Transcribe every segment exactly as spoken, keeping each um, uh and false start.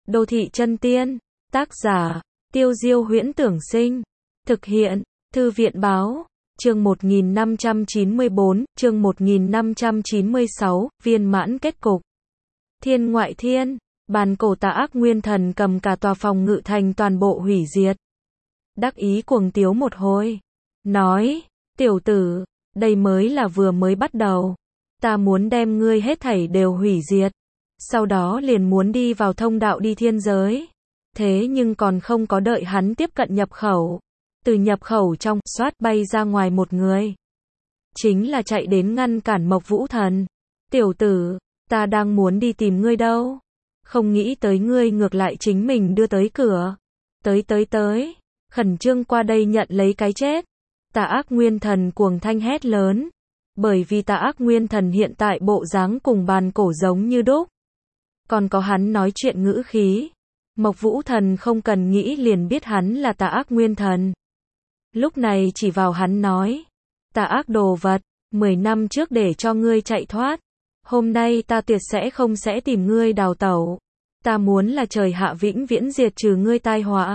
Đô thị chân tiên, tác giả, Tiêu Diêu Huyễn Tưởng Sinh, thực hiện, Thư viện Báo, chương một nghìn năm trăm chín mươi bốn, chương một nghìn năm trăm chín mươi sáu, viên mãn kết cục. Thiên ngoại thiên, bàn cổ tà ác nguyên thần cầm cả tòa phòng ngự thành toàn bộ hủy diệt. Đắc ý cuồng tiếu một hồi, nói, tiểu tử, đây mới là vừa mới bắt đầu. Ta muốn đem ngươi hết thảy đều hủy diệt. Sau đó liền muốn đi vào thông đạo đi thiên giới. Thế nhưng còn không có đợi hắn tiếp cận nhập khẩu. Từ nhập khẩu trong, xoát bay ra ngoài một người. Chính là chạy đến ngăn cản Mộc Vũ Thần. Tiểu tử, ta đang muốn đi tìm ngươi đâu. Không nghĩ tới ngươi ngược lại chính mình đưa tới cửa. Tới tới tới, khẩn trương qua đây nhận lấy cái chết. Tà ác nguyên thần cuồng thanh hét lớn. Bởi vì tà ác nguyên thần hiện tại bộ dáng cùng bàn cổ giống như đúc. Còn có hắn nói chuyện ngữ khí. Mộc Vũ Thần không cần nghĩ liền biết hắn là tà ác nguyên thần. Lúc này chỉ vào hắn nói. Tà ác đồ vật, mười năm trước để cho ngươi chạy thoát. Hôm nay ta tuyệt sẽ không sẽ tìm ngươi đào tẩu. Ta muốn là trời hạ vĩnh viễn diệt trừ ngươi tai họa.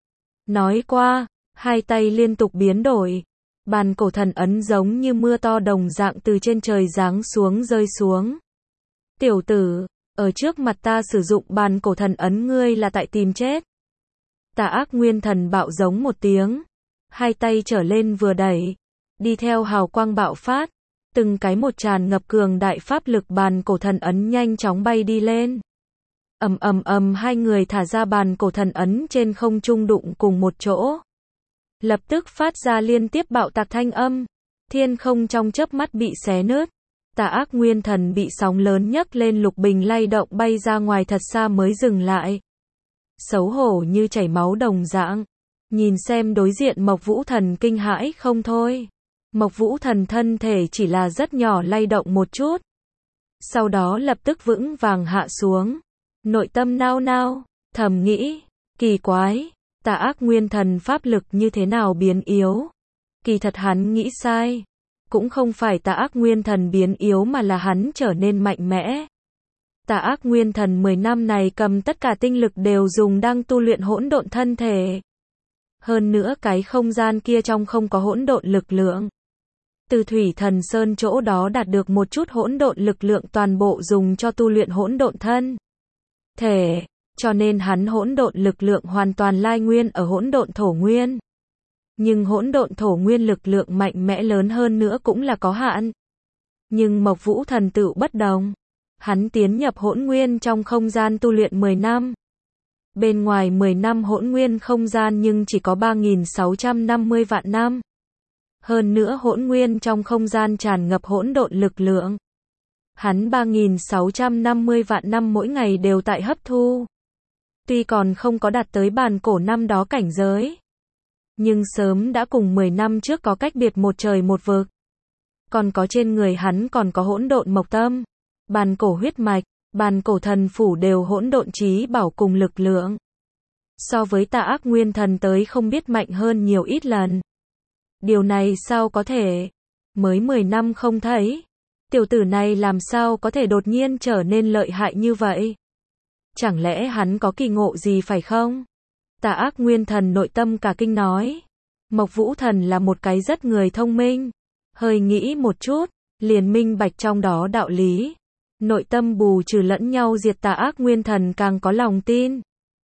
Nói qua, hai tay liên tục biến đổi. Bàn cổ thần ấn giống như mưa to đồng dạng từ trên trời giáng xuống rơi xuống. Tiểu tử, ở trước mặt ta sử dụng bàn cổ thần ấn ngươi là tại tìm chết. Tà ác nguyên thần bạo giống một tiếng. Hai tay trở lên vừa đẩy. Đi theo hào quang bạo phát. Từng cái một tràn ngập cường đại pháp lực bàn cổ thần ấn nhanh chóng bay đi lên. Ầm ầm ầm hai người thả ra bàn cổ thần ấn trên không trung đụng cùng một chỗ. Lập tức phát ra liên tiếp bạo tạc thanh âm. Thiên không trong chớp mắt bị xé nứt. Tà ác nguyên thần bị sóng lớn nhấc lên lục bình lay động bay ra ngoài thật xa mới dừng lại. Xấu hổ như chảy máu đồng dạng. Nhìn xem đối diện Mộc Vũ Thần kinh hãi không thôi. Mộc Vũ Thần thân thể chỉ là rất nhỏ lay động một chút. Sau đó lập tức vững vàng hạ xuống. Nội tâm nao nao, thầm nghĩ, kỳ quái, tà ác nguyên thần pháp lực như thế nào biến yếu. Kỳ thật hắn nghĩ sai. Cũng không phải tà ác nguyên thần biến yếu mà là hắn trở nên mạnh mẽ. Tà ác nguyên thần mười năm này cầm tất cả tinh lực đều dùng đang tu luyện hỗn độn thân thể. Hơn nữa cái không gian kia trong không có hỗn độn lực lượng. Từ Thủy Thần Sơn chỗ đó đạt được một chút hỗn độn lực lượng toàn bộ dùng cho tu luyện hỗn độn thân thể, cho nên hắn hỗn độn lực lượng hoàn toàn lai nguyên ở hỗn độn thổ nguyên. Nhưng hỗn độn thổ nguyên lực lượng mạnh mẽ lớn hơn nữa cũng là có hạn. Nhưng Mộc Vũ Thần tựu bất đồng. Hắn tiến nhập hỗn nguyên trong không gian tu luyện mười năm. Bên ngoài mười năm hỗn nguyên không gian nhưng chỉ có ba nghìn sáu trăm năm mươi vạn năm. Hơn nữa hỗn nguyên trong không gian tràn ngập hỗn độn lực lượng. Hắn ba nghìn sáu trăm năm mươi vạn năm mỗi ngày đều tại hấp thu. Tuy còn không có đạt tới bàn cổ năm đó cảnh giới. Nhưng sớm đã cùng mười năm trước có cách biệt một trời một vực. Còn có trên người hắn còn có hỗn độn mộc tâm, bàn cổ huyết mạch, bàn cổ thần phủ đều hỗn độn chí bảo cùng lực lượng. So với tà ác nguyên thần tới không biết mạnh hơn nhiều ít lần. Điều này sao có thể? Mới mười năm không thấy. Tiểu tử này làm sao có thể đột nhiên trở nên lợi hại như vậy? Chẳng lẽ hắn có kỳ ngộ gì phải không? Tà ác nguyên thần nội tâm cả kinh nói. Mộc Vũ Thần là một cái rất người thông minh. Hơi nghĩ một chút, liền minh bạch trong đó đạo lý. Nội tâm bù trừ lẫn nhau diệt tà ác nguyên thần càng có lòng tin.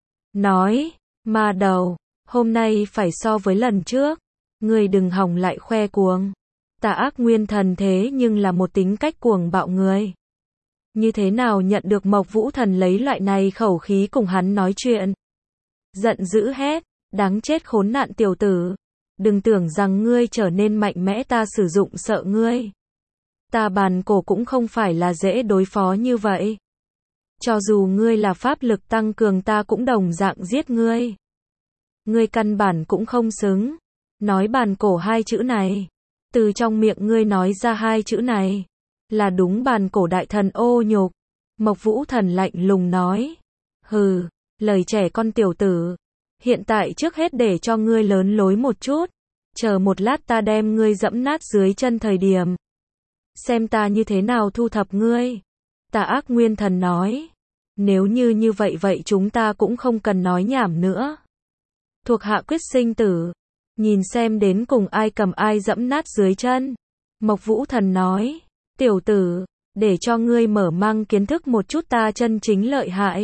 Nói, ma đầu, hôm nay phải so với lần trước. Ngươi đừng hòng lại khoe cuồng. Tà ác nguyên thần thế nhưng là một tính cách cuồng bạo người. Như thế nào nhận được Mộc Vũ Thần lấy loại này khẩu khí cùng hắn nói chuyện. Giận dữ hét, đáng chết khốn nạn tiểu tử. Đừng tưởng rằng ngươi trở nên mạnh mẽ ta sử dụng sợ ngươi. Ta bàn cổ cũng không phải là dễ đối phó như vậy. Cho dù ngươi là pháp lực tăng cường ta cũng đồng dạng giết ngươi. Ngươi căn bản cũng không xứng. Nói bàn cổ hai chữ này. Từ trong miệng ngươi nói ra hai chữ này. Là đúng bàn cổ đại thần ô nhục. Mộc Vũ Thần lạnh lùng nói. Hừ, lời trẻ con tiểu tử. Hiện tại trước hết để cho ngươi lớn lối một chút. Chờ một lát ta đem ngươi dẫm nát dưới chân thời điểm. Xem ta như thế nào thu thập ngươi. Tà ác nguyên thần nói. Nếu như như vậy vậy chúng ta cũng không cần nói nhảm nữa. Thuộc hạ quyết sinh tử. Nhìn xem đến cùng ai cầm ai dẫm nát dưới chân. Mộc Vũ Thần nói. Tiểu tử, để cho ngươi mở mang kiến thức một chút ta chân chính lợi hại.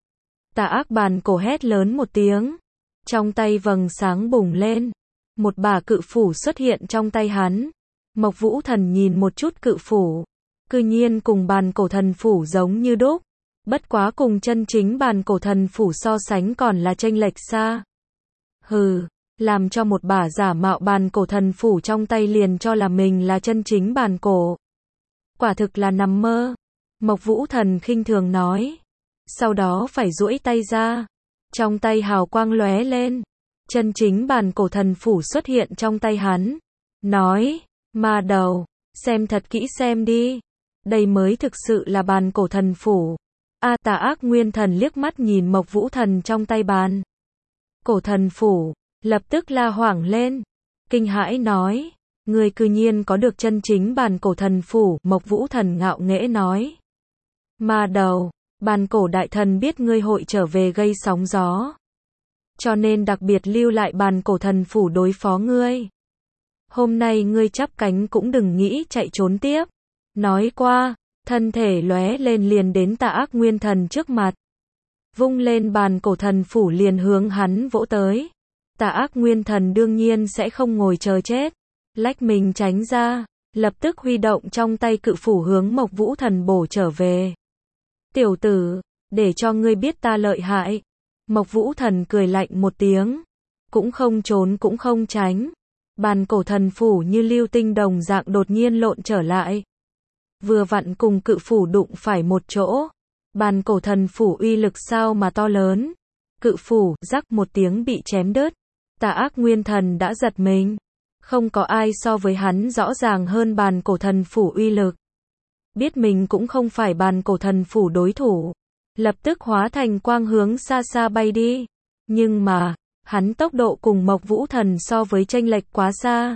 Tà ác bàn cổ hét lớn một tiếng. Trong tay vầng sáng bùng lên. Một bả cự phủ xuất hiện trong tay hắn. Mộc Vũ Thần nhìn một chút cự phủ. Cư nhiên cùng bàn cổ thần phủ giống như đúc. Bất quá cùng chân chính bàn cổ thần phủ so sánh còn là chênh lệch xa. Hừ, làm cho một bả giả mạo bàn cổ thần phủ trong tay liền cho là mình là chân chính bàn cổ. Quả thực là nằm mơ. Mộc Vũ Thần khinh thường nói. Sau đó phải duỗi tay ra. Trong tay hào quang lóe lên. Chân chính bàn cổ thần phủ xuất hiện trong tay hắn. Nói, ma đầu, xem thật kỹ xem đi. Đây mới thực sự là bàn cổ thần phủ. A Tà Ác Nguyên Thần liếc mắt nhìn Mộc Vũ Thần trong tay bàn cổ thần phủ, lập tức la hoảng lên. Kinh hãi nói, người cư nhiên có được chân chính bàn cổ thần phủ. Mộc Vũ Thần ngạo nghễ nói. Ma đầu, bàn cổ đại thần biết ngươi hội trở về gây sóng gió. Cho nên đặc biệt lưu lại bàn cổ thần phủ đối phó ngươi. Hôm nay ngươi chắp cánh cũng đừng nghĩ chạy trốn tiếp. Nói qua, thân thể lóe lên liền đến Tà Ác Nguyên Thần trước mặt. Vung lên bàn cổ thần phủ liền hướng hắn vỗ tới. Tà Ác Nguyên Thần đương nhiên sẽ không ngồi chờ chết. Lách mình tránh ra, lập tức huy động trong tay cự phủ hướng Mộc Vũ Thần bổ trở về. Tiểu tử, để cho ngươi biết ta lợi hại. Mộc Vũ Thần cười lạnh một tiếng. Cũng không trốn cũng không tránh. Bàn cổ thần phủ như lưu tinh đồng dạng đột nhiên lộn trở lại. Vừa vặn cùng cự phủ đụng phải một chỗ. Bàn cổ thần phủ uy lực sao mà to lớn. Cự phủ, rắc một tiếng bị chém đứt. Tà Ác Nguyên Thần đã giật mình. Không có ai so với hắn rõ ràng hơn bàn cổ thần phủ uy lực. Biết mình cũng không phải bàn cổ thần phủ đối thủ. Lập tức hóa thành quang hướng xa xa bay đi. Nhưng mà, hắn tốc độ cùng Mộc Vũ Thần so với chênh lệch quá xa.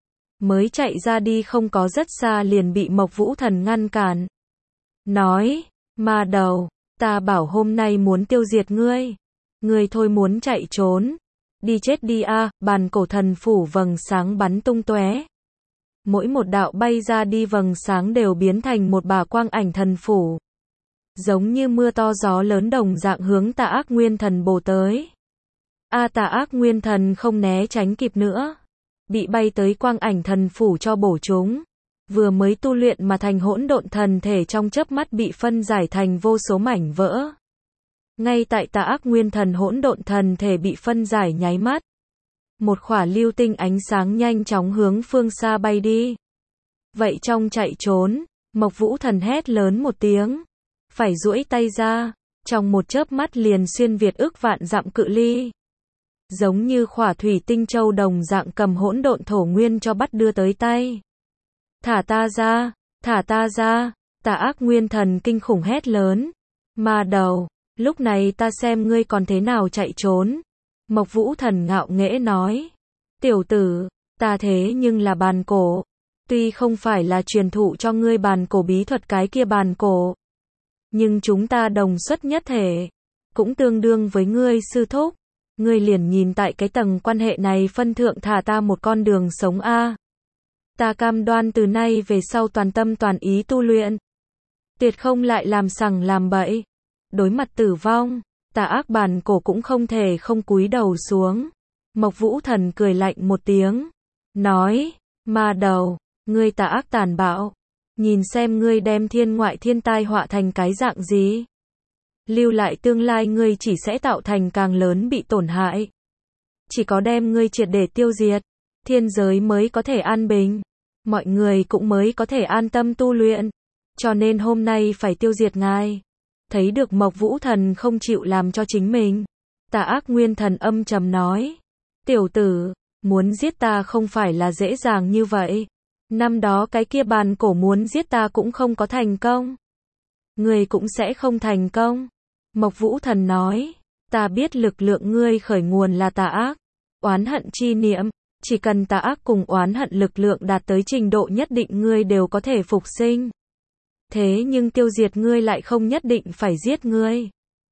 Mới chạy ra đi không có rất xa liền bị Mộc Vũ Thần ngăn cản. Nói, ma đầu, ta bảo hôm nay muốn tiêu diệt ngươi. Ngươi thôi muốn chạy trốn. Đi chết đi a. Bàn cổ thần phủ vầng sáng bắn tung tóe. Mỗi một đạo bay ra đi vầng sáng đều biến thành một bả quang ảnh thần phủ. Giống như mưa to gió lớn đồng dạng hướng Tà Ác Nguyên Thần bổ tới. A Tà Ác Nguyên Thần không né tránh kịp nữa. Bị bay tới quang ảnh thần phủ cho bổ chúng. Vừa mới tu luyện mà thành hỗn độn thần thể trong chớp mắt bị phân giải thành vô số mảnh vỡ. Ngay tại Tà Ác Nguyên Thần hỗn độn thần thể bị phân giải nháy mắt. Một khỏa lưu tinh ánh sáng nhanh chóng hướng phương xa bay đi. Vậy trong chạy trốn, Mộc Vũ Thần hét lớn một tiếng. Phải duỗi tay ra, trong một chớp mắt liền xuyên việt ức vạn dặm cự ly. Giống như khỏa thủy tinh châu đồng dạng cầm hỗn độn thổ nguyên cho bắt đưa tới tay. Thả ta ra, thả ta ra, Tà Ác Nguyên Thần kinh khủng hét lớn. Ma đầu, lúc này ta xem ngươi còn thế nào chạy trốn. Mộc Vũ Thần ngạo nghễ nói. Tiểu tử, ta thế nhưng là bàn cổ. Tuy không phải là truyền thụ cho ngươi bàn cổ bí thuật cái kia bàn cổ. Nhưng chúng ta đồng xuất nhất thể. Cũng tương đương với ngươi sư thúc. Ngươi liền nhìn tại cái tầng quan hệ này phân thượng thả ta một con đường sống a. Ta cam đoan từ nay về sau toàn tâm toàn ý tu luyện. Tuyệt không lại làm sằng làm bậy. Đối mặt tử vong, Tà Ác bàn cổ cũng không thể không cúi đầu xuống. Mộc Vũ Thần cười lạnh một tiếng. Nói, ma đầu, ngươi tà ác tàn bạo. Nhìn xem ngươi đem thiên ngoại thiên tai họa thành cái dạng gì. Lưu lại tương lai ngươi chỉ sẽ tạo thành càng lớn bị tổn hại. Chỉ có đem ngươi triệt để tiêu diệt, thiên giới mới có thể an bình. Mọi người cũng mới có thể an tâm tu luyện. Cho nên hôm nay phải tiêu diệt ngài. Thấy được Mộc Vũ Thần không chịu làm cho chính mình. Tà Ác Nguyên Thần âm trầm nói. Tiểu tử, muốn giết ta không phải là dễ dàng như vậy. Năm đó cái kia bàn cổ muốn giết ta cũng không có thành công. Ngươi cũng sẽ không thành công. Mộc Vũ Thần nói. Ta biết lực lượng ngươi khởi nguồn là tà ác. Oán hận chi niệm. Chỉ cần tà ác cùng oán hận lực lượng đạt tới trình độ nhất định ngươi đều có thể phục sinh. Thế nhưng tiêu diệt ngươi lại không nhất định phải giết ngươi.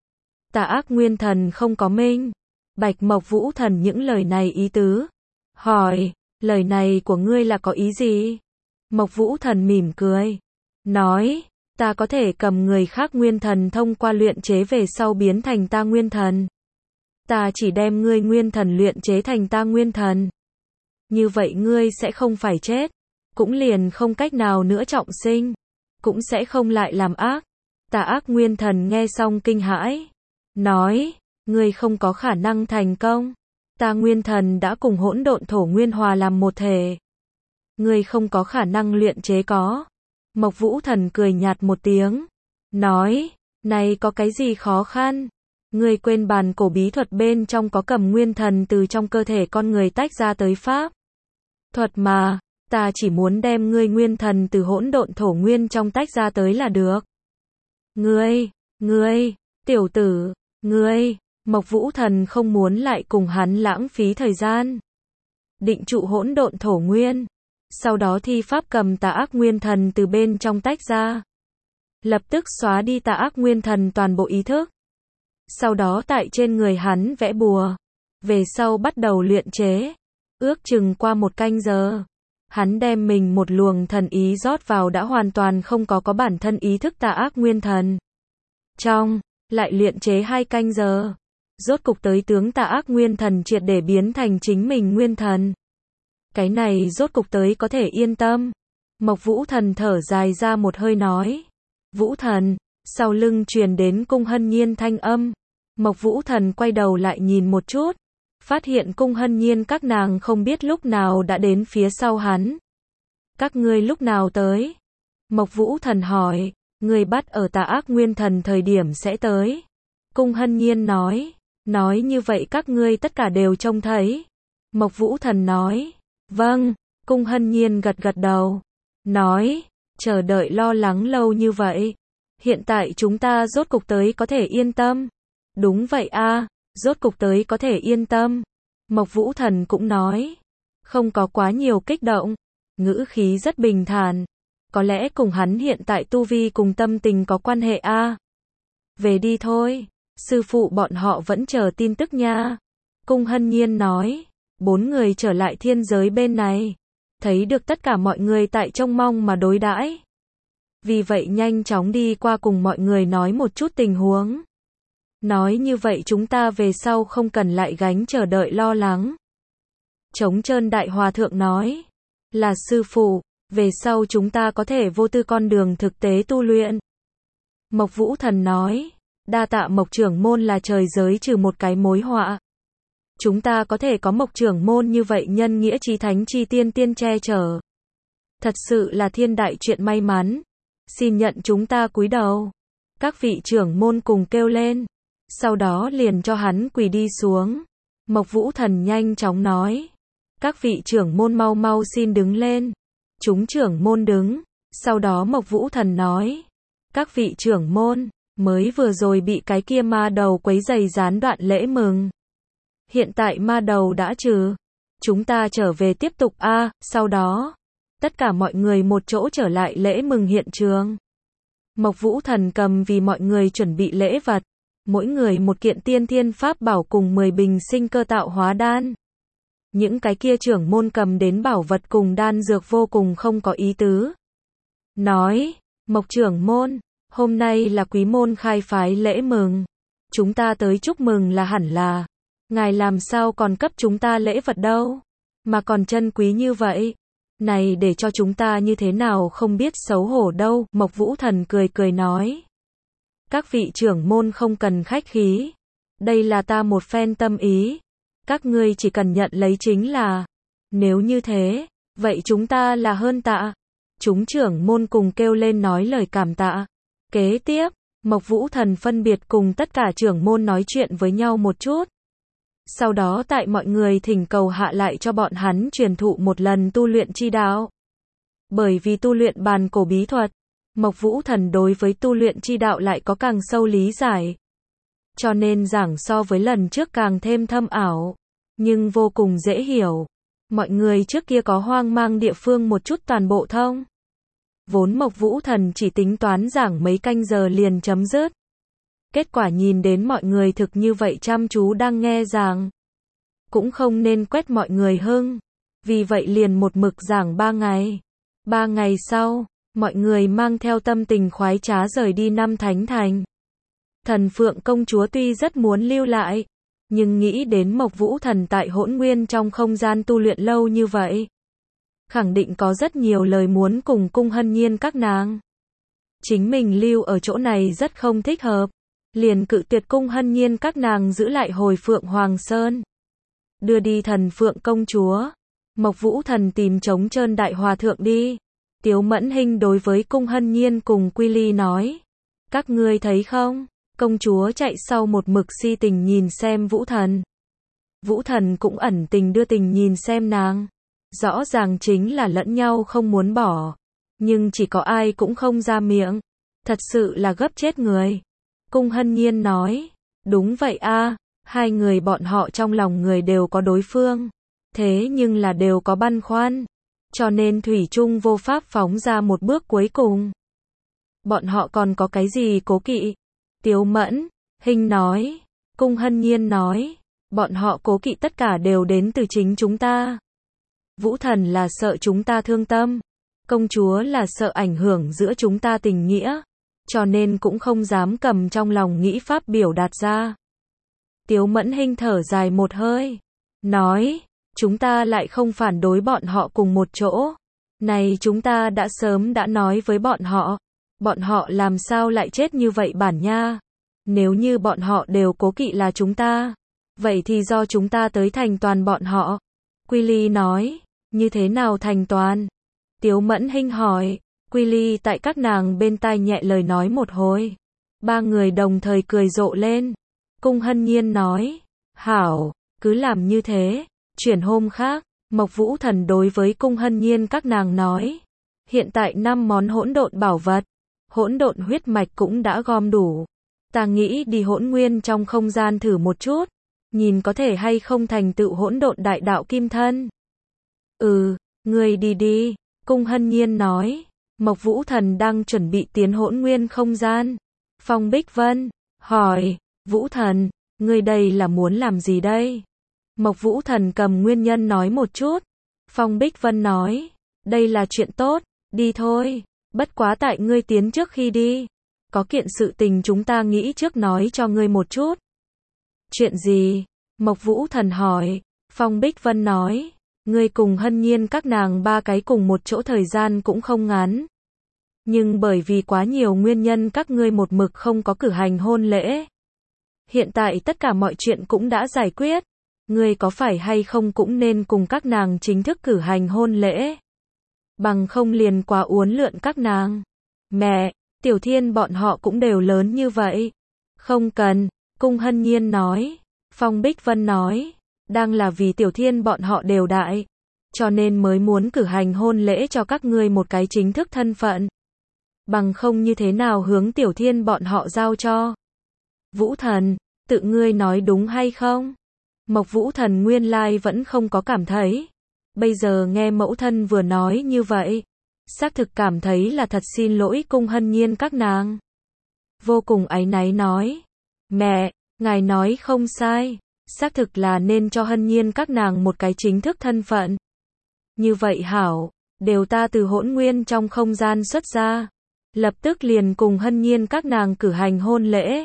Tà ác nguyên thần không có minh. Bạch Mộc Vũ Thần những lời này ý tứ. Hỏi, lời này của ngươi là có ý gì? Mộc Vũ Thần mỉm cười. Nói, ta có thể cầm người khác nguyên thần thông qua luyện chế về sau biến thành ta nguyên thần. Ta chỉ đem ngươi nguyên thần luyện chế thành ta nguyên thần. Như vậy ngươi sẽ không phải chết. Cũng liền không cách nào nữa trọng sinh. Cũng sẽ không lại làm ác. Tà ác nguyên thần nghe xong kinh hãi. Nói, ngươi không có khả năng thành công. Ta nguyên thần đã cùng hỗn độn thổ nguyên hòa làm một thể. Ngươi không có khả năng luyện chế có. Mộc Vũ Thần cười nhạt một tiếng. Nói, này có cái gì khó khăn? Ngươi quên bàn cổ bí thuật bên trong có cầm nguyên thần từ trong cơ thể con người tách ra tới pháp. Thuật mà, ta chỉ muốn đem ngươi nguyên thần từ hỗn độn thổ nguyên trong tách ra tới là được. Ngươi, ngươi, tiểu tử, ngươi, Mộc Vũ Thần không muốn lại cùng hắn lãng phí thời gian. Định trụ hỗn độn thổ nguyên. Sau đó thi pháp cầm tà ác nguyên thần từ bên trong tách ra. Lập tức xóa đi tà ác nguyên thần toàn bộ ý thức. Sau đó tại trên người hắn vẽ bùa. Về sau bắt đầu luyện chế. Ước chừng qua một canh giờ. Hắn đem mình một luồng thần ý rót vào đã hoàn toàn không có có bản thân ý thức tà ác nguyên thần. Trong, lại luyện chế hai canh giờ. Rốt cục tới tướng tà ác nguyên thần triệt để biến thành chính mình nguyên thần. Cái này rốt cục tới có thể yên tâm. Mộc Vũ Thần thở dài ra một hơi nói. Vũ Thần, sau lưng truyền đến Cung Hân Nhiên thanh âm. Mộc Vũ Thần quay đầu lại nhìn một chút. Phát hiện Cung Hân Nhiên các nàng không biết lúc nào đã đến phía sau hắn. Các ngươi lúc nào tới? Mộc Vũ Thần hỏi. Người bắt ở tà ác nguyên thần thời điểm sẽ tới. Cung Hân Nhiên nói. Nói như vậy các ngươi tất cả đều trông thấy. Mộc Vũ Thần nói. Vâng, Cung Hân Nhiên gật gật đầu. Nói, chờ đợi lo lắng lâu như vậy. Hiện tại chúng ta rốt cục tới có thể yên tâm. Đúng vậy a, rốt cục tới có thể yên tâm. Mộc Vũ Thần cũng nói. Không có quá nhiều kích động. Ngữ khí rất bình thản. Có lẽ cùng hắn hiện tại tu vi cùng tâm tình có quan hệ a. Về đi thôi. Sư phụ bọn họ vẫn chờ tin tức nha. Cung Hân Nhiên nói. Bốn người trở lại thiên giới bên này. Thấy được tất cả mọi người tại trông mong mà đối đãi. Vì vậy nhanh chóng đi qua cùng mọi người nói một chút tình huống. Nói như vậy chúng ta về sau không cần lại gánh chờ đợi lo lắng. Trống Trơn Đại Hòa Thượng nói. Là sư phụ, về sau chúng ta có thể vô tư con đường thực tế tu luyện. Mộc Vũ Thần nói. Đa tạ Mộc trưởng môn là trời giới trừ một cái mối họa. Chúng ta có thể có Mộc trưởng môn như vậy nhân nghĩa chí thánh chi tiên tiên che chở. Thật sự là thiên đại chuyện may mắn. Xin nhận chúng ta cúi đầu. Các vị trưởng môn cùng kêu lên. Sau đó liền cho hắn quỳ đi xuống. Mộc Vũ Thần nhanh chóng nói. Các vị trưởng môn mau mau xin đứng lên. Chúng trưởng môn đứng. Sau đó Mộc Vũ Thần nói. Các vị trưởng môn, mới vừa rồi bị cái kia ma đầu quấy rầy gián đoạn lễ mừng. Hiện tại ma đầu đã trừ. Chúng ta trở về tiếp tục a, à, sau đó. Tất cả mọi người một chỗ trở lại lễ mừng hiện trường. Mộc Vũ Thần cầm vì mọi người chuẩn bị lễ vật. Mỗi người một kiện tiên thiên pháp bảo cùng mười bình sinh cơ tạo hóa đan. Những cái kia trưởng môn cầm đến bảo vật cùng đan dược vô cùng không có ý tứ. Nói, Mộc trưởng môn, hôm nay là quý môn khai phái lễ mừng. Chúng ta tới chúc mừng là hẳn là. Ngài làm sao còn cấp chúng ta lễ vật đâu? Mà còn chân quý như vậy. Này để cho chúng ta như thế nào không biết xấu hổ đâu. Mộc Vũ Thần cười cười nói. Các vị trưởng môn không cần khách khí. Đây là ta một phen tâm ý. Các ngươi chỉ cần nhận lấy chính là. Nếu như thế, vậy chúng ta là hơn tạ. Chúng trưởng môn cùng kêu lên nói lời cảm tạ. Kế tiếp, Mộc Vũ Thần phân biệt cùng tất cả trưởng môn nói chuyện với nhau một chút. Sau đó tại mọi người thỉnh cầu hạ lại cho bọn hắn truyền thụ một lần tu luyện chi đạo. Bởi vì tu luyện bàn cổ bí thuật, Mộc Vũ Thần đối với tu luyện chi đạo lại có càng sâu lý giải. Cho nên giảng so với lần trước càng thêm thâm ảo, nhưng vô cùng dễ hiểu. Mọi người trước kia có hoang mang địa phương một chút toàn bộ thông. Vốn Mộc Vũ Thần chỉ tính toán giảng mấy canh giờ liền chấm dứt. Kết quả nhìn đến mọi người thực như vậy chăm chú đang nghe giảng. Cũng không nên quét mọi người hưng. Vì vậy liền một mực giảng ba ngày. Ba ngày sau, mọi người mang theo tâm tình khoái trá rời đi Năm Thánh Thành. Thần Phượng công chúa tuy rất muốn lưu lại, nhưng nghĩ đến Mộc Vũ Thần tại Hỗn Nguyên trong không gian tu luyện lâu như vậy, khẳng định có rất nhiều lời muốn cùng Cung Hân Nhiên các nàng. Chính mình lưu ở chỗ này rất không thích hợp, liền cự tuyệt Cung Hân Nhiên các nàng giữ lại hồi Phượng Hoàng Sơn. Đưa đi Thần Phượng công chúa, Mộc Vũ Thần tìm trống trơn đại hòa thượng đi. Tiếu Mẫn Hinh đối với Cung Hân Nhiên cùng Quy Ly nói, các ngươi thấy không, công chúa chạy sau một mực si tình nhìn xem Vũ Thần. Vũ Thần cũng ẩn tình đưa tình nhìn xem nàng. Rõ ràng chính là lẫn nhau không muốn bỏ, nhưng chỉ có ai cũng không ra miệng. Thật sự là gấp chết người. Cung Hân Nhiên nói, đúng vậy a, hai người bọn họ trong lòng người đều có đối phương, thế nhưng là đều có băn khoăn, cho nên thủy chung vô pháp phóng ra một bước cuối cùng. Bọn họ còn có cái gì cố kỵ? Tiếu Mẫn Hinh nói. Cung Hân Nhiên nói, bọn họ cố kỵ tất cả đều đến từ chính chúng ta. Vũ Thần là sợ chúng ta thương tâm, công chúa là sợ ảnh hưởng giữa chúng ta tình nghĩa, cho nên cũng không dám cầm trong lòng nghĩ pháp biểu đạt ra. Tiếu Mẫn Hinh thở dài một hơi, nói, chúng ta lại không phản đối bọn họ cùng một chỗ. Này chúng ta đã sớm đã nói với bọn họ, bọn họ làm sao lại chết như vậy bản nha. Nếu như bọn họ đều cố kỵ là chúng ta, vậy thì do chúng ta tới thành toàn bọn họ. Quy Ly nói, như thế nào thành toàn? Tiếu Mẫn Hinh hỏi. Quy Ly tại các nàng bên tai nhẹ lời nói một hồi. Ba người đồng thời cười rộ lên. Cung Hân Nhiên nói, hảo, cứ làm như thế. Chuyển hôm khác, Mộc Vũ Thần đối với Cung Hân Nhiên các nàng nói, hiện tại năm món hỗn độn bảo vật, hỗn độn huyết mạch cũng đã gom đủ. Ta nghĩ đi Hỗn Nguyên trong không gian thử một chút, nhìn có thể hay không thành tựu hỗn độn đại đạo kim thân. Ừ, ngươi đi đi, Cung Hân Nhiên nói. Mộc Vũ Thần đang chuẩn bị tiến Hỗn Nguyên không gian. Phong Bích Vân hỏi, Vũ Thần, ngươi đây là muốn làm gì đây? Mộc Vũ Thần cầm nguyên nhân nói một chút. Phong Bích Vân nói, đây là chuyện tốt, đi thôi, bất quá tại ngươi tiến trước khi đi, có kiện sự tình chúng ta nghĩ trước nói cho ngươi một chút. Chuyện gì? Mộc Vũ Thần hỏi. Phong Bích Vân nói, ngươi cùng Hân Nhiên các nàng ba cái cùng một chỗ thời gian cũng không ngắn. Nhưng bởi vì quá nhiều nguyên nhân các ngươi một mực không có cử hành hôn lễ. Hiện tại tất cả mọi chuyện cũng đã giải quyết. Ngươi có phải hay không cũng nên cùng các nàng chính thức cử hành hôn lễ. Bằng không liền quá uốn lượn các nàng. Mẹ, Tiểu Thiên bọn họ cũng đều lớn như vậy. Không cần, Cung Hân Nhiên nói. Phong Bích Vân nói, đang là vì Tiểu Thiên bọn họ đều đại, cho nên mới muốn cử hành hôn lễ cho các ngươi một cái chính thức thân phận. Bằng không như thế nào hướng Tiểu Thiên bọn họ giao cho. Vũ Thần, tự ngươi nói đúng hay không? Mộc Vũ Thần nguyên lai vẫn không có cảm thấy. Bây giờ nghe mẫu thân vừa nói như vậy, xác thực cảm thấy là thật xin lỗi Cung Hân Nhiên các nàng. Vô cùng áy náy nói, mẹ, ngài nói không sai, xác thực là nên cho Hân Nhiên các nàng một cái chính thức thân phận. Như vậy hảo, đều ta từ Hỗn Nguyên trong không gian xuất ra, lập tức liền cùng Hân Nhiên các nàng cử hành hôn lễ.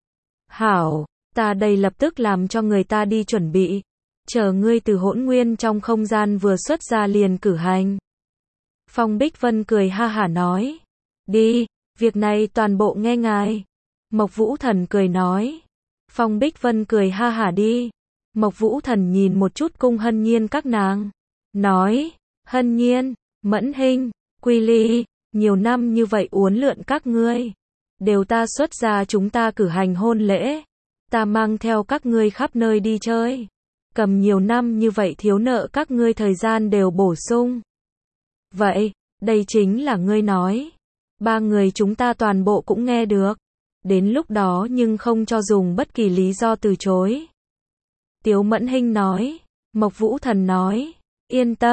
Hảo, ta đây lập tức làm cho người ta đi chuẩn bị, chờ ngươi từ Hỗn Nguyên trong không gian vừa xuất ra liền cử hành. Phong Bích Vân cười ha hả nói, đi, việc này toàn bộ nghe ngài. Mộc Vũ Thần cười nói. Phong Bích Vân cười ha hả đi. Mộc Vũ Thần nhìn một chút Cung Hân Nhiên các nàng, nói, Hân Nhiên, Mẫn Hinh, Quy Ly, nhiều năm như vậy uốn lượn các ngươi, đều ta xuất ra chúng ta cử hành hôn lễ, ta mang theo các ngươi khắp nơi đi chơi, cầm nhiều năm như vậy thiếu nợ các ngươi thời gian đều bổ sung. Vậy, đây chính là ngươi nói. Ba người chúng ta toàn bộ cũng nghe được. Đến lúc đó nhưng không cho dùng bất kỳ lý do từ chối. Tiếu Mẫn Hinh nói. Mộc Vũ Thần nói, yên tâm,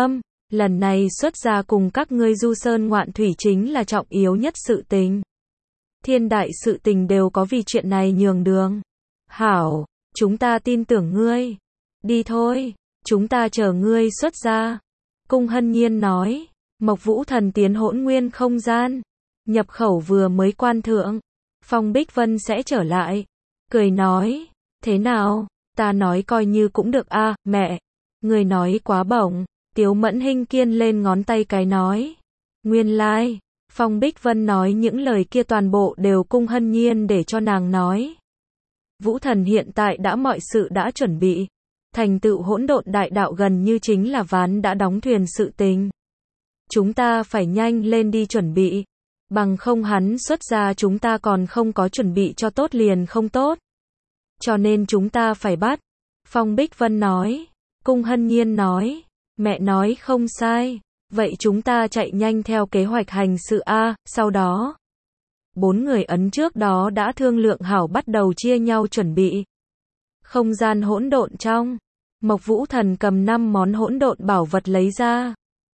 Lần này xuất gia cùng các ngươi du sơn ngoạn thủy chính là trọng yếu nhất sự tình. Thiên đại sự tình đều có vì chuyện này nhường đường. Hảo, chúng ta tin tưởng ngươi. Đi thôi, chúng ta chờ ngươi xuất gia. Cung Hân Nhiên nói, Mộc Vũ Thần tiến hỗn nguyên không gian. Nhập khẩu vừa mới quan thượng. Phong Bích Vân sẽ trở lại. Cười nói, thế nào, ta nói coi như cũng được a à, mẹ. Người nói quá bổng. Tiếu Mẫn Hinh kiên lên ngón tay cái nói. Nguyên lai, like. Phong Bích Vân nói những lời kia toàn bộ đều Cung Hân Nhiên để cho nàng nói. Vũ Thần hiện tại đã mọi sự đã chuẩn bị. Thành tựu hỗn độn đại đạo gần như chính là ván đã đóng thuyền sự tình. Chúng ta phải nhanh lên đi chuẩn bị. Bằng không hắn xuất ra chúng ta còn không có chuẩn bị cho tốt liền không tốt. Cho nên chúng ta phải bắt. Phong Bích Vân nói. Cung Hân Nhiên nói. Mẹ nói không sai. Vậy chúng ta chạy nhanh theo kế hoạch hành sự A, sau đó. Bốn người ấn trước đó đã thương lượng hảo bắt đầu chia nhau chuẩn bị. Không gian hỗn độn trong. Mộc Vũ Thần cầm năm món hỗn độn bảo vật lấy ra.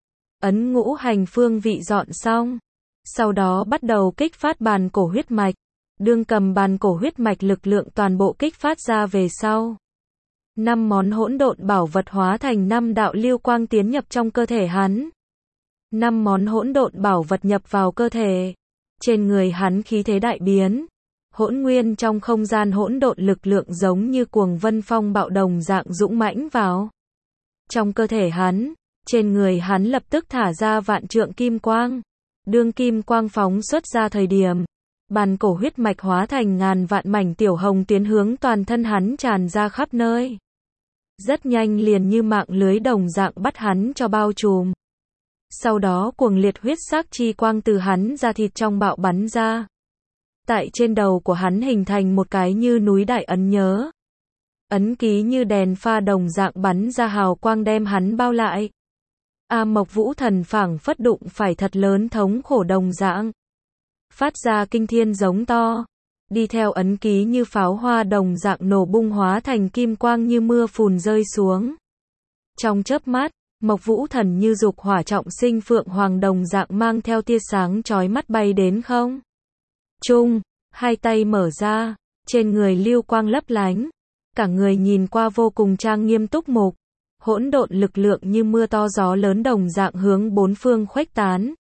Ấn ngũ hành phương vị dọn xong. Sau đó bắt đầu kích phát bàn cổ huyết mạch. Đương cầm bàn cổ huyết mạch lực lượng toàn bộ kích phát ra về sau. Năm món hỗn độn bảo vật hóa thành năm đạo lưu quang tiến nhập trong cơ thể hắn. Năm món hỗn độn bảo vật nhập vào cơ thể. Trên người hắn khí thế đại biến. Hỗn nguyên trong không gian hỗn độn lực lượng giống như cuồng vân phong bạo đồng dạng dũng mãnh vào. Trong cơ thể hắn, trên người hắn lập tức thả ra vạn trượng kim quang. Đương kim quang phóng xuất ra thời điểm. Bàn cổ huyết mạch hóa thành ngàn vạn mảnh tiểu hồng tiến hướng toàn thân hắn tràn ra khắp nơi. Rất nhanh liền như mạng lưới đồng dạng bắt hắn cho bao trùm. Sau đó cuồng liệt huyết sắc chi quang từ hắn ra thịt trong bạo bắn ra. Tại trên đầu của hắn hình thành một cái như núi đại ấn nhớ. Ấn ký như đèn pha đồng dạng bắn ra hào quang đem hắn bao lại. A Mộc Vũ Thần phảng phất đụng phải thật lớn thống khổ đồng dạng. Phát ra kinh thiên giống to. Đi theo ấn ký như pháo hoa đồng dạng nổ bung hóa thành kim quang như mưa phùn rơi xuống. Trong chớp mắt, Mộc Vũ Thần như dục hỏa trọng sinh phượng hoàng đồng dạng mang theo tia sáng chói mắt bay đến không. Trung, hai tay mở ra, trên người lưu quang lấp lánh. Cả người nhìn qua vô cùng trang nghiêm túc mục. Hỗn độn lực lượng như mưa to gió lớn đồng dạng hướng bốn phương khuếch tán.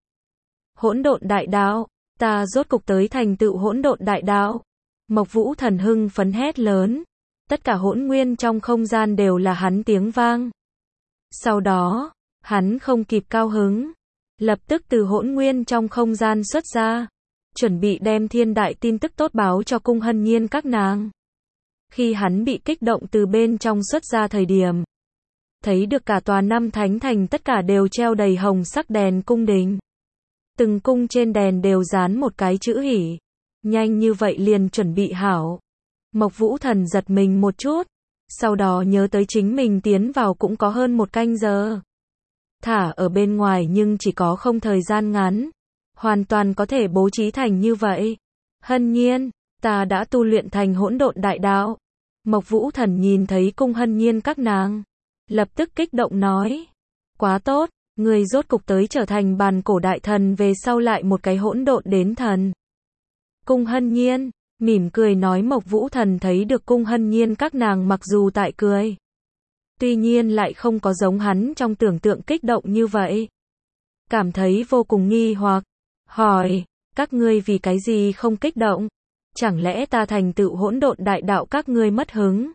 Hỗn độn đại đạo, ta rốt cục tới thành tựu hỗn độn đại đạo. Mộc Vũ Thần hưng phấn hét lớn. Tất cả hỗn nguyên trong không gian đều là hắn tiếng vang. Sau đó, hắn không kịp cao hứng. Lập tức từ hỗn nguyên trong không gian xuất ra. Chuẩn bị đem thiên đại tin tức tốt báo cho Cung Hân Nhiên các nàng. Khi hắn bị kích động từ bên trong xuất ra thời điểm. Thấy được cả tòa năm thánh thành tất cả đều treo đầy hồng sắc đèn cung đình. Từng cung trên đèn đều dán một cái chữ hỉ. Nhanh như vậy liền chuẩn bị hảo. Mộc Vũ Thần giật mình một chút. Sau đó nhớ tới chính mình tiến vào cũng có hơn một canh giờ. Thả ở bên ngoài nhưng chỉ có không thời gian ngắn. Hoàn toàn có thể bố trí thành như vậy. Hân Nhiên, ta đã tu luyện thành hỗn độn đại đạo. Mộc Vũ Thần nhìn thấy Cung Hân Nhiên các nàng. Lập tức kích động nói. Quá tốt, người rốt cục tới trở thành bàn cổ đại thần về sau lại một cái hỗn độn đến thần. Cung Hân Nhiên, mỉm cười nói Mộc Vũ Thần thấy được Cung Hân Nhiên các nàng mặc dù tại cười. Tuy nhiên lại không có giống hắn trong tưởng tượng kích động như vậy. Cảm thấy vô cùng nghi hoặc. Hỏi, các ngươi vì cái gì không kích động? Chẳng lẽ ta thành tựu hỗn độn đại đạo các ngươi mất hứng?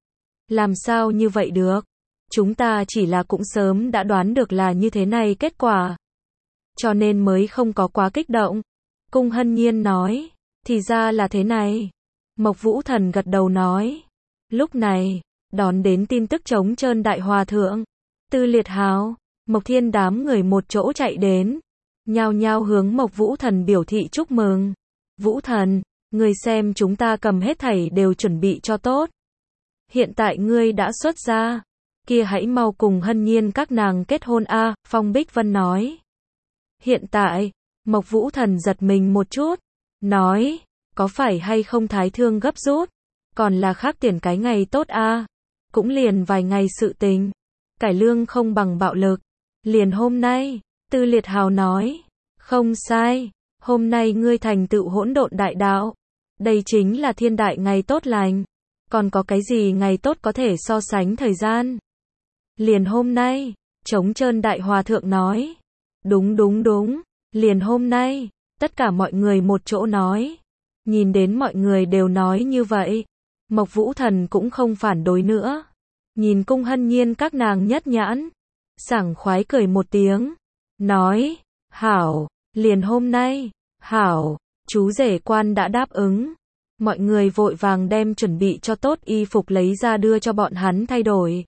Làm sao như vậy được? Chúng ta chỉ là cũng sớm đã đoán được là như thế này kết quả. Cho nên mới không có quá kích động. Cung Hân Nhiên nói, thì ra là thế này. Mộc Vũ Thần gật đầu nói. Lúc này, đón đến tin tức trống trơn đại hòa thượng. Tư Liệt Hào, Mộc Thiên đám người một chỗ chạy đến. Nhao nhao hướng Mộc Vũ Thần biểu thị chúc mừng. Vũ Thần, ngươi xem chúng ta cầm hết thảy đều chuẩn bị cho tốt. Hiện tại ngươi đã xuất ra. Kia hãy mau cùng Hân Nhiên các nàng kết hôn a, Phong Bích Vân nói. Hiện tại, Mộc Vũ Thần giật mình một chút. Nói, có phải hay không thái thương gấp rút. Còn là khác tiền cái ngày tốt a. Cũng liền vài ngày sự tình. Cải lương không bằng bạo lực. Liền hôm nay, Tư Liệt Hào nói, không sai, hôm nay ngươi thành tựu hỗn độn đại đạo. Đây chính là thiên đại ngày tốt lành. Còn có cái gì ngày tốt có thể so sánh thời gian? Liền hôm nay, Trống Trơn Đại Hòa Thượng nói. Đúng đúng đúng, liền hôm nay, tất cả mọi người một chỗ nói. Nhìn đến mọi người đều nói như vậy, Mộc Vũ Thần cũng không phản đối nữa. Nhìn Cung Hân Nhiên các nàng nhất nhãn, sảng khoái cười một tiếng, nói, hảo, liền hôm nay, hảo, chú rể quan đã đáp ứng. Mọi người vội vàng đem chuẩn bị cho tốt y phục lấy ra đưa cho bọn hắn thay đổi.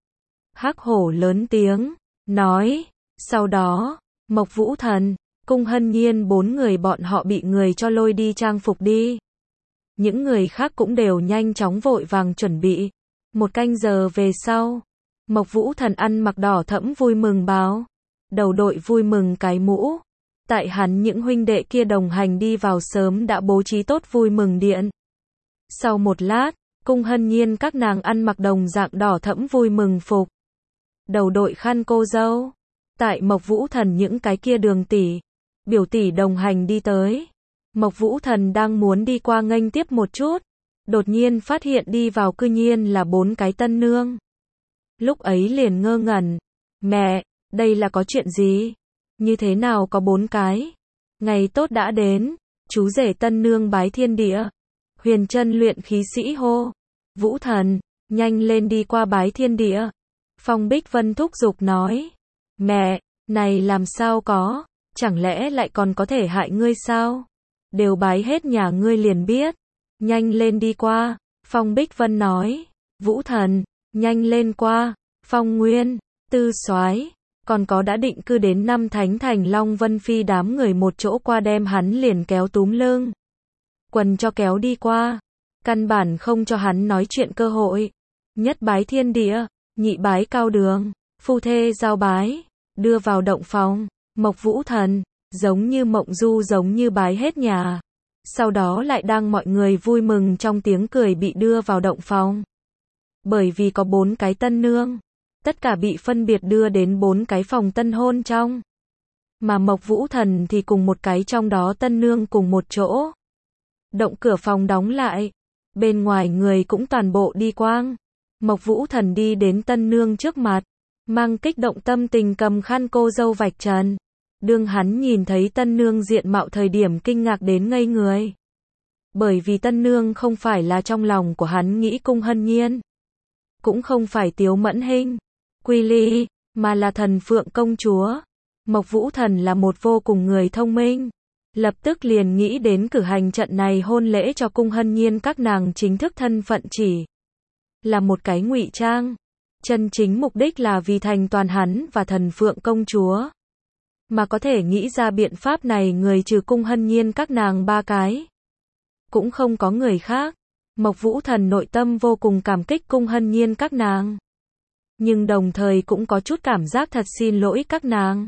Hắc Hổ lớn tiếng, nói, sau đó, Mộc Vũ Thần, Cung Hân Nhiên bốn người bọn họ bị người cho lôi đi trang phục đi. Những người khác cũng đều nhanh chóng vội vàng chuẩn bị. Một canh giờ về sau, Mộc Vũ Thần ăn mặc đỏ thẫm vui mừng báo. Đầu đội vui mừng cái mũ. Tại hắn những huynh đệ kia đồng hành đi vào sớm đã bố trí tốt vui mừng điện. Sau một lát, Cung Hân Nhiên các nàng ăn mặc đồng dạng đỏ thẫm vui mừng phục. Đầu đội khăn cô dâu. Tại Mộc Vũ Thần những cái kia đường tỷ, biểu tỷ đồng hành đi tới. Mộc Vũ Thần đang muốn đi qua nghênh tiếp một chút. Đột nhiên phát hiện đi vào cư nhiên là bốn cái tân nương. Lúc ấy liền ngơ ngẩn. Mẹ, đây là có chuyện gì? Như thế nào có bốn cái? Ngày tốt đã đến. Chú rể tân nương bái thiên địa. Huyền chân luyện khí sĩ hô. Vũ Thần, nhanh lên đi qua bái thiên địa. Phong Bích Vân thúc giục nói. Mẹ, này làm sao có? Chẳng lẽ lại còn có thể hại ngươi sao? Đều bái hết nhà ngươi liền biết. Nhanh lên đi qua. Phong Bích Vân nói. Vũ Thần, nhanh lên qua. Phong Nguyên, Tư Soái, còn có đã định cư đến năm Thánh Thành Long Vân Phi đám người một chỗ qua đem hắn liền kéo túm lưng. Quần cho kéo đi qua. Căn bản không cho hắn nói chuyện cơ hội. Nhất bái thiên địa, nhị bái cao đường, phu thê giao bái, đưa vào động phòng. Mộc Vũ Thần, giống như mộng du giống như bái hết nhà. Sau đó lại đang mọi người vui mừng trong tiếng cười bị đưa vào động phòng. Bởi vì có bốn cái tân nương, tất cả bị phân biệt đưa đến bốn cái phòng tân hôn trong. Mà Mộc Vũ Thần thì cùng một cái trong đó tân nương cùng một chỗ. Động cửa phòng đóng lại, bên ngoài người cũng toàn bộ đi quang. Mộc Vũ Thần đi đến tân nương trước mặt, mang kích động tâm tình cầm khăn cô dâu vạch trần. Đương hắn nhìn thấy tân nương diện mạo thời điểm kinh ngạc đến ngây người. Bởi vì tân nương không phải là trong lòng của hắn nghĩ Cung Hân Nhiên, cũng không phải Tiếu Mẫn Hinh, Quy Ly, mà là Thần Phượng công chúa. Mộc Vũ Thần là một vô cùng người thông minh, lập tức liền nghĩ đến cử hành trận này hôn lễ cho Cung Hân Nhiên các nàng chính thức thân phận chỉ là một cái ngụy trang, chân chính mục đích là vì thành toàn hắn và Thần Phượng công chúa. Mà có thể nghĩ ra biện pháp này người trừ Cung Hân Nhiên các nàng ba cái, cũng không có người khác. Mộc Vũ Thần nội tâm vô cùng cảm kích Cung Hân Nhiên các nàng, nhưng đồng thời cũng có chút cảm giác thật xin lỗi các nàng.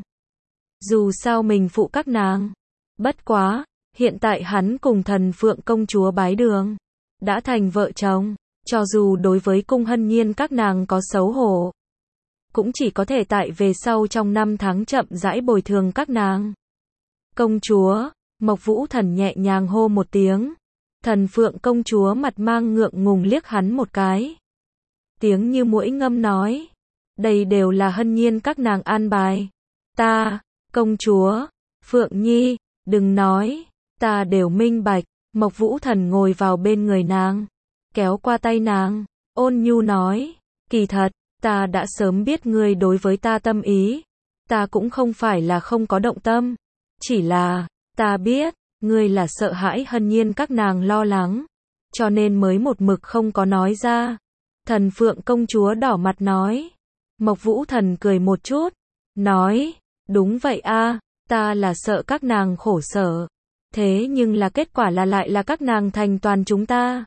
Dù sao mình phụ các nàng. Bất quá, hiện tại hắn cùng Thần Phượng công chúa bái đường, đã thành vợ chồng, cho dù đối với Cung Hân Nhiên các nàng có xấu hổ, cũng chỉ có thể tại về sau trong năm tháng chậm rãi bồi thường các nàng. Công chúa, Mộc Vũ Thần nhẹ nhàng hô một tiếng. Thần Phượng công chúa mặt mang ngượng ngùng liếc hắn một cái. Tiếng như muỗi ngâm nói. Đây đều là Hân Nhiên các nàng an bài. Ta, công chúa, Phượng Nhi, đừng nói, ta đều minh bạch. Mộc Vũ Thần ngồi vào bên người nàng, kéo qua tay nàng, ôn nhu nói. Kỳ thật, ta đã sớm biết ngươi đối với ta tâm ý. Ta cũng không phải là không có động tâm. Chỉ là, ta biết, ngươi là sợ hãi Hân Nhiên các nàng lo lắng, cho nên mới một mực không có nói ra. Thần Phượng công chúa đỏ mặt nói. Mộc Vũ Thần cười một chút, nói, đúng vậy a, ta là sợ các nàng khổ sở. Thế nhưng là kết quả là lại là các nàng thành toàn chúng ta.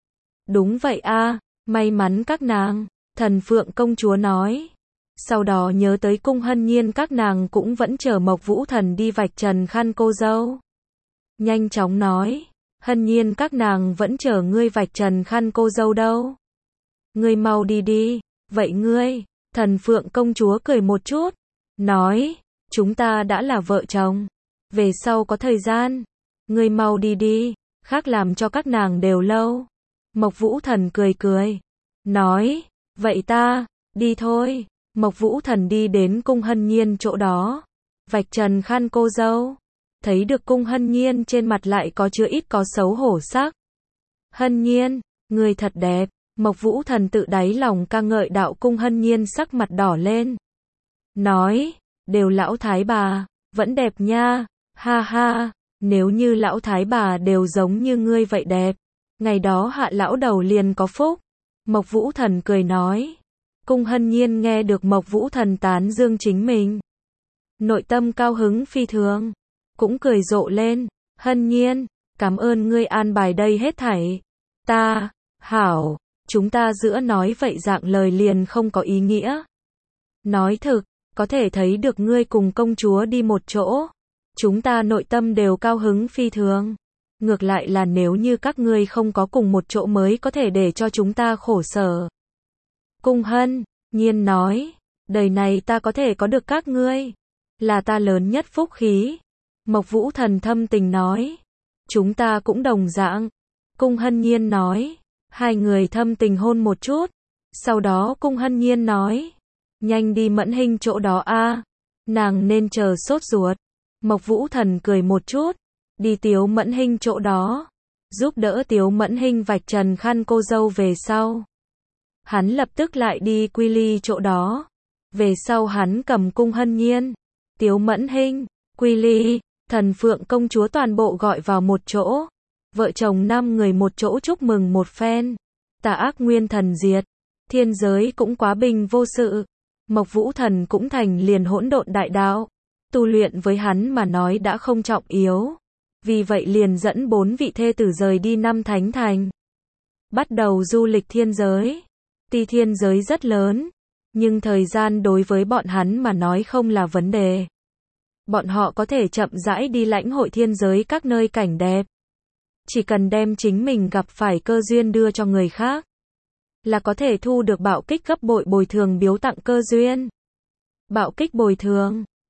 Đúng vậy a, may mắn các nàng, Thần Phượng công chúa nói. Sau đó nhớ tới Cung Hân Nhiên các nàng cũng vẫn chờ Mộc Vũ Thần đi vạch trần khăn cô dâu. Nhanh chóng nói, Hân Nhiên các nàng vẫn chờ ngươi vạch trần khăn cô dâu đâu. Ngươi mau đi đi, vậy ngươi, Thần Phượng công chúa cười một chút, nói, chúng ta đã là vợ chồng, về sau có thời gian, ngươi mau đi đi, khác làm cho các nàng đều lâu. Mộc Vũ Thần cười cười, nói, vậy ta, đi thôi. Mộc Vũ Thần đi đến Cung Hân Nhiên chỗ đó, vạch trần khăn cô dâu, thấy được Cung Hân Nhiên trên mặt lại có chứa ít có xấu hổ sắc. Hân Nhiên, người thật đẹp. Mộc Vũ Thần tự đáy lòng ca ngợi đạo. Cung Hân Nhiên sắc mặt đỏ lên, nói, đều lão thái bà, vẫn đẹp nha, ha ha, nếu như lão thái bà đều giống như ngươi vậy đẹp, ngày đó Hạ lão đầu liền có phúc. Mộc Vũ Thần cười nói. Cung Hân Nhiên nghe được Mộc Vũ Thần tán dương chính mình, nội tâm cao hứng phi thường, cũng cười rộ lên, Hân Nhiên, cảm ơn ngươi an bài đây hết thảy. Ta, hảo, chúng ta giữa nói vậy dạng lời liền không có ý nghĩa. Nói thực, có thể thấy được ngươi cùng công chúa đi một chỗ, chúng ta nội tâm đều cao hứng phi thường. Ngược lại là nếu như các ngươi không có cùng một chỗ mới có thể để cho chúng ta khổ sở. Cung Hân Nhiên nói, đời này ta có thể có được các ngươi, là ta lớn nhất phúc khí. Mộc Vũ Thần thâm tình nói, chúng ta cũng đồng dạng. Cung Hân Nhiên nói, hai người thâm tình hôn một chút, sau đó Cung Hân Nhiên nói, nhanh đi Mẫn Hinh chỗ đó a, nàng nên chờ sốt ruột. Mộc Vũ Thần cười một chút, đi Tiếu Mẫn Hinh chỗ đó, giúp đỡ Tiếu Mẫn Hinh vạch trần khăn cô dâu về sau. Hắn lập tức lại đi Quy Ly chỗ đó, về sau hắn cầm Cung Hân Nhiên, Tiếu Mẫn Hinh, Quy Ly, Thần Phượng công chúa toàn bộ gọi vào một chỗ, vợ chồng năm người một chỗ chúc mừng một phen. Tà ác nguyên thần diệt, thiên giới cũng quá bình vô sự, Mộc Vũ Thần cũng thành liền hỗn độn đại đạo, tu luyện với hắn mà nói đã không trọng yếu, vì vậy liền dẫn bốn vị thê tử rời đi năm thánh thành, bắt đầu du lịch thiên giới. Tuy thiên giới rất lớn, nhưng thời gian đối với bọn hắn mà nói không là vấn đề. Bọn họ có thể chậm rãi đi lãnh hội thiên giới các nơi cảnh đẹp. Chỉ cần đem chính mình gặp phải cơ duyên đưa cho người khác, là có thể thu được bạo kích gấp bội bồi thường biếu tặng cơ duyên. Bạo kích bồi thường